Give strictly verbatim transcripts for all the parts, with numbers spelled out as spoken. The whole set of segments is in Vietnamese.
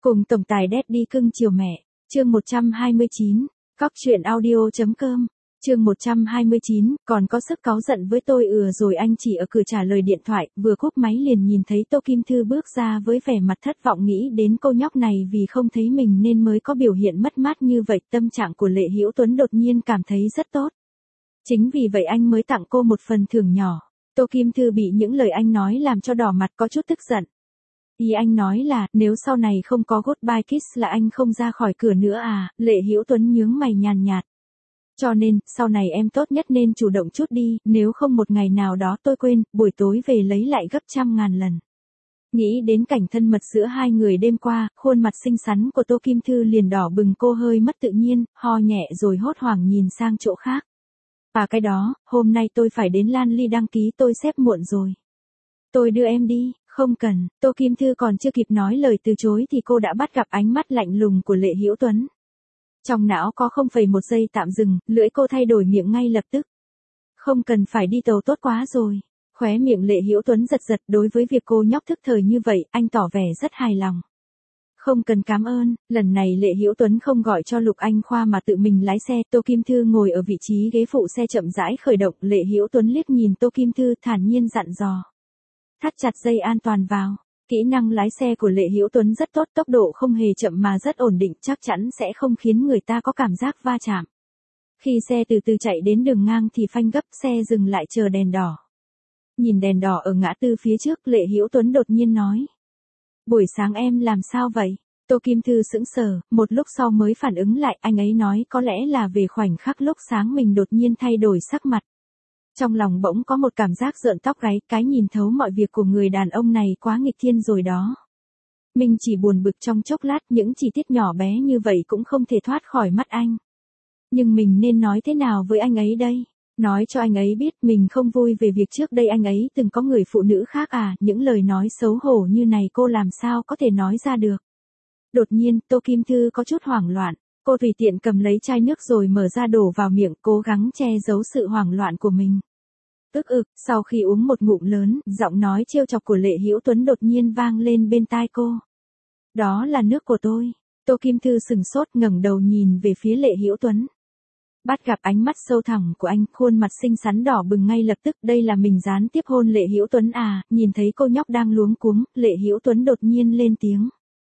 Cùng tổng tài Daddy cưng chiều mẹ, chương một trăm hai mươi chín, cóc truyện audio chấm com, chương một trăm hai mươi chín, còn có sức cáu giận với tôi ừa rồi anh chỉ ở cửa trả lời điện thoại, vừa cúp máy liền nhìn thấy Tô Kim Thư bước ra với vẻ mặt thất vọng nghĩ đến cô nhóc này vì không thấy mình nên mới có biểu hiện mất mát như vậy, tâm trạng của Lệ Hữu Tuấn đột nhiên cảm thấy rất tốt. Chính vì vậy anh mới tặng cô một phần thưởng nhỏ. Tô Kim Thư bị những lời anh nói làm cho đỏ mặt có chút tức giận. Ý anh nói là, nếu sau này không có goodbye kiss là anh không ra khỏi cửa nữa à, Lệ Hữu Tuấn nhướng mày nhàn nhạt. Cho nên, sau này em tốt nhất nên chủ động chút đi, nếu không một ngày nào đó tôi quên, buổi tối về lấy lại gấp trăm ngàn lần. Nghĩ đến cảnh thân mật giữa hai người đêm qua, khuôn mặt xinh xắn của Tô Kim Thư liền đỏ bừng, cô hơi mất tự nhiên, ho nhẹ rồi hốt hoảng nhìn sang chỗ khác. À cái đó, hôm nay tôi phải đến Lan Ly đăng ký, tôi xếp muộn rồi. Tôi đưa em đi. Không cần, Tô Kim Thư còn chưa kịp nói lời từ chối thì cô đã bắt gặp ánh mắt lạnh lùng của Lệ Hữu Tuấn. Trong não có không phẩy một giây tạm dừng, lưỡi cô thay đổi miệng ngay lập tức. Không cần phải đi tàu tốt quá rồi. Khóe miệng Lệ Hữu Tuấn giật giật, đối với việc cô nhóc thức thời như vậy, anh tỏ vẻ rất hài lòng. Không cần cảm ơn, lần này Lệ Hữu Tuấn không gọi cho Lục Anh Khoa mà tự mình lái xe, Tô Kim Thư ngồi ở vị trí ghế phụ xe chậm rãi khởi động, Lệ Hữu Tuấn liếc nhìn Tô Kim Thư thản nhiên dặn dò. Thắt chặt dây an toàn vào. Kỹ năng lái xe của Lệ Hữu Tuấn rất tốt, tốc độ không hề chậm mà rất ổn định, chắc chắn sẽ không khiến người ta có cảm giác va chạm. Khi xe từ từ chạy đến đường ngang thì phanh gấp, xe dừng lại chờ đèn đỏ. Nhìn đèn đỏ ở ngã tư phía trước, Lệ Hữu Tuấn đột nhiên nói. Buổi sáng em làm sao vậy? Tô Kim Thư sững sờ, một lúc sau mới phản ứng lại, anh ấy nói có lẽ là về khoảnh khắc lúc sáng mình đột nhiên thay đổi sắc mặt. Trong lòng bỗng có một cảm giác rợn tóc gáy, cái nhìn thấu mọi việc của người đàn ông này quá nghịch thiên rồi đó. Mình chỉ buồn bực trong chốc lát, những chi tiết nhỏ bé như vậy cũng không thể thoát khỏi mắt anh. Nhưng mình nên nói thế nào với anh ấy đây? Nói cho anh ấy biết mình không vui về việc trước đây anh ấy từng có người phụ nữ khác à, những lời nói xấu hổ như này cô làm sao có thể nói ra được. Đột nhiên, Tô Kim Thư có chút hoảng loạn, cô tùy tiện cầm lấy chai nước rồi mở ra đổ vào miệng, cố gắng che giấu sự hoảng loạn của mình. Ức ực, sau khi uống một ngụm lớn, giọng nói trêu chọc của Lệ Hữu Tuấn đột nhiên vang lên bên tai cô. Đó là nước của tôi. Tô Kim Thư sừng sốt ngẩng đầu nhìn về phía Lệ Hữu Tuấn. Bắt gặp ánh mắt sâu thẳm của anh, khuôn mặt xinh xắn đỏ bừng ngay lập tức, đây là mình gián tiếp hôn Lệ Hữu Tuấn à, nhìn thấy cô nhóc đang luống cuống, Lệ Hữu Tuấn đột nhiên lên tiếng.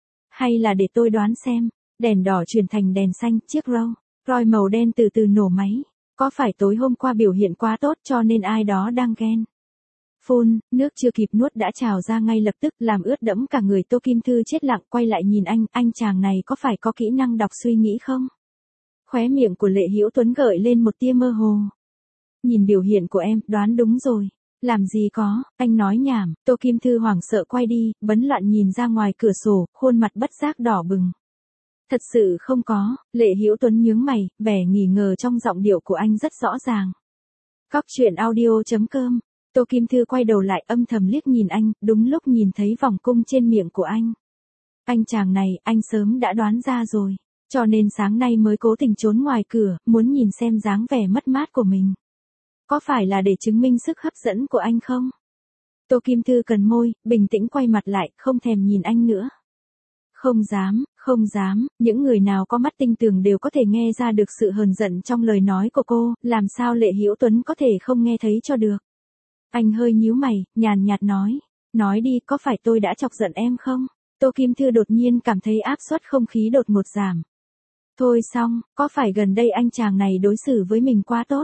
Hay là để tôi đoán xem, đèn đỏ chuyển thành đèn xanh, chiếc Rolls Royce màu đen từ từ nổ máy. Có phải tối hôm qua biểu hiện quá tốt cho nên ai đó đang ghen? Phun, nước chưa kịp nuốt đã trào ra ngay lập tức làm ướt đẫm cả người. Tô Kim Thư chết lặng quay lại nhìn anh, anh chàng này có phải có kỹ năng đọc suy nghĩ không? Khóe miệng của Lệ Hữu Tuấn gợi lên một tia mơ hồ. Nhìn biểu hiện của em, đoán đúng rồi. Làm gì có, anh nói nhảm. Tô Kim Thư hoảng sợ quay đi, bấn loạn nhìn ra ngoài cửa sổ, khuôn mặt bất giác đỏ bừng. Thật sự không có, Lệ Hữu Tuấn nhướng mày, vẻ nghi ngờ trong giọng điệu của anh rất rõ ràng. Cóc truyện audio chấm com, Tô Kim Thư quay đầu lại âm thầm liếc nhìn anh, đúng lúc nhìn thấy vòng cung trên miệng của anh. Anh chàng này, anh sớm đã đoán ra rồi, cho nên sáng nay mới cố tình trốn ngoài cửa, muốn nhìn xem dáng vẻ mất mát của mình. Có phải là để chứng minh sức hấp dẫn của anh không? Tô Kim Thư cần môi, bình tĩnh quay mặt lại, không thèm nhìn anh nữa. Không dám, không dám, những người nào có mắt tinh tường đều có thể nghe ra được sự hờn giận trong lời nói của cô, làm sao Lệ Hữu Tuấn có thể không nghe thấy cho được. Anh hơi nhíu mày, nhàn nhạt nói, nói đi, có phải tôi đã chọc giận em không? Tô Kim Thư đột nhiên cảm thấy áp suất không khí đột ngột giảm. Thôi xong, có phải gần đây anh chàng này đối xử với mình quá tốt?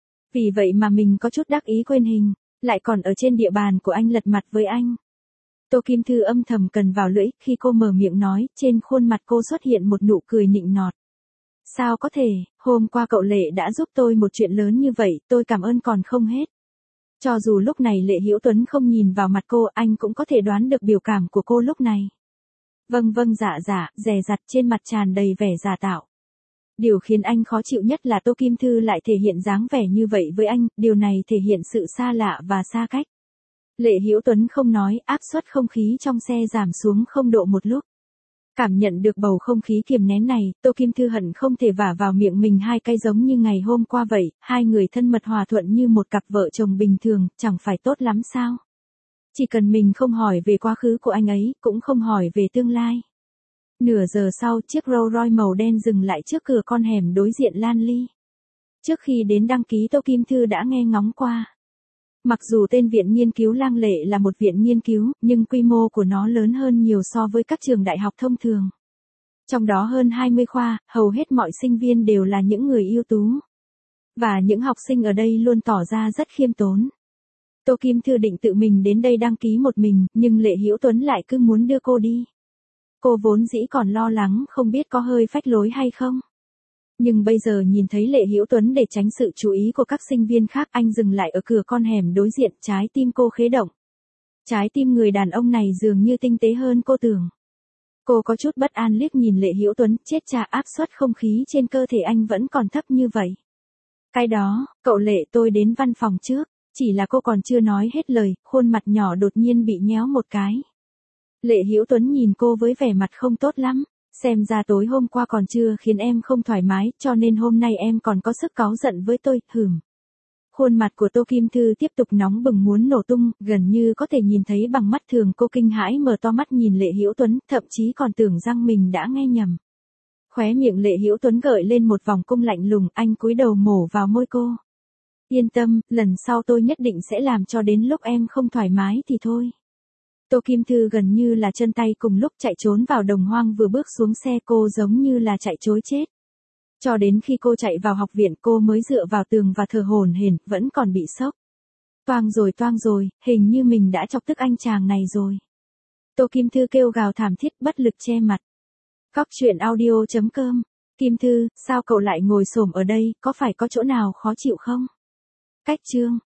Vì vậy mà mình có chút đắc ý quên hình, lại còn ở trên địa bàn của anh lật mặt với anh. Tô Kim Thư âm thầm cần vào lưỡi, khi cô mở miệng nói, trên khuôn mặt cô xuất hiện một nụ cười nịnh nọt. Sao có thể, hôm qua cậu Lệ đã giúp tôi một chuyện lớn như vậy, tôi cảm ơn còn không hết. Cho dù lúc này Lệ Hữu Tuấn không nhìn vào mặt cô, anh cũng có thể đoán được biểu cảm của cô lúc này. Vâng vâng dạ dạ, dè dặt trên mặt tràn đầy vẻ giả tạo. Điều khiến anh khó chịu nhất là Tô Kim Thư lại thể hiện dáng vẻ như vậy với anh, điều này thể hiện sự xa lạ và xa cách. Lệ Hữu Tuấn không nói, áp suất không khí trong xe giảm xuống không độ một lúc. Cảm nhận được bầu không khí kiềm nén này, Tô Kim Thư hận không thể vả vào miệng mình hai cái giống như ngày hôm qua vậy, hai người thân mật hòa thuận như một cặp vợ chồng bình thường, chẳng phải tốt lắm sao? Chỉ cần mình không hỏi về quá khứ của anh ấy, cũng không hỏi về tương lai. Nửa giờ sau, chiếc Rolls Royce màu đen dừng lại trước cửa con hẻm đối diện Lan Ly. Trước khi đến đăng ký Tô Kim Thư đã nghe ngóng qua. Mặc dù tên viện nghiên cứu Lang Lệ là một viện nghiên cứu, nhưng quy mô của nó lớn hơn nhiều so với các trường đại học thông thường. Trong đó hơn hai mươi khoa, hầu hết mọi sinh viên đều là những người ưu tú. Và những học sinh ở đây luôn tỏ ra rất khiêm tốn. Tô Kim Thư định tự mình đến đây đăng ký một mình, nhưng Lệ Hữu Tuấn lại cứ muốn đưa cô đi. Cô vốn dĩ còn lo lắng không biết có hơi phách lối hay không. Nhưng bây giờ nhìn thấy Lệ Hữu Tuấn để tránh sự chú ý của các sinh viên khác, anh dừng lại ở cửa con hẻm đối diện, trái tim cô khế động. Trái tim người đàn ông này dường như tinh tế hơn cô tưởng. Cô có chút bất an liếc nhìn Lệ Hữu Tuấn, chết cha, áp suất không khí trên cơ thể anh vẫn còn thấp như vậy. Cái đó, cậu Lệ, tôi đến văn phòng trước. Chỉ là cô còn chưa nói hết lời, khuôn mặt nhỏ đột nhiên bị nhéo một cái. Lệ Hữu Tuấn nhìn cô với vẻ mặt không tốt lắm. Xem ra tối hôm qua còn chưa khiến em không thoải mái, cho nên hôm nay em còn có sức cáu giận với tôi, hừm. Khuôn mặt của Tô Kim Thư tiếp tục nóng bừng muốn nổ tung, gần như có thể nhìn thấy bằng mắt thường. Cô kinh hãi mở to mắt nhìn Lệ Hữu Tuấn, thậm chí còn tưởng rằng mình đã nghe nhầm. Khóe miệng Lệ Hữu Tuấn gợi lên một vòng cung lạnh lùng, anh cúi đầu mổ vào môi cô. Yên tâm, lần sau tôi nhất định sẽ làm cho đến lúc em không thoải mái thì thôi. Tô Kim Thư gần như là chân tay cùng lúc chạy trốn vào đồng hoang, vừa bước xuống xe cô giống như là chạy trối chết. Cho đến khi cô chạy vào học viện cô mới dựa vào tường và thở hổn hển, vẫn còn bị sốc. Toang rồi toang rồi, hình như mình đã chọc tức anh chàng này rồi. Tô Kim Thư kêu gào thảm thiết, bất lực che mặt. Cóc truyện audio chấm com. Kim Thư, sao cậu lại ngồi xổm ở đây, có phải có chỗ nào khó chịu không? Cách chương.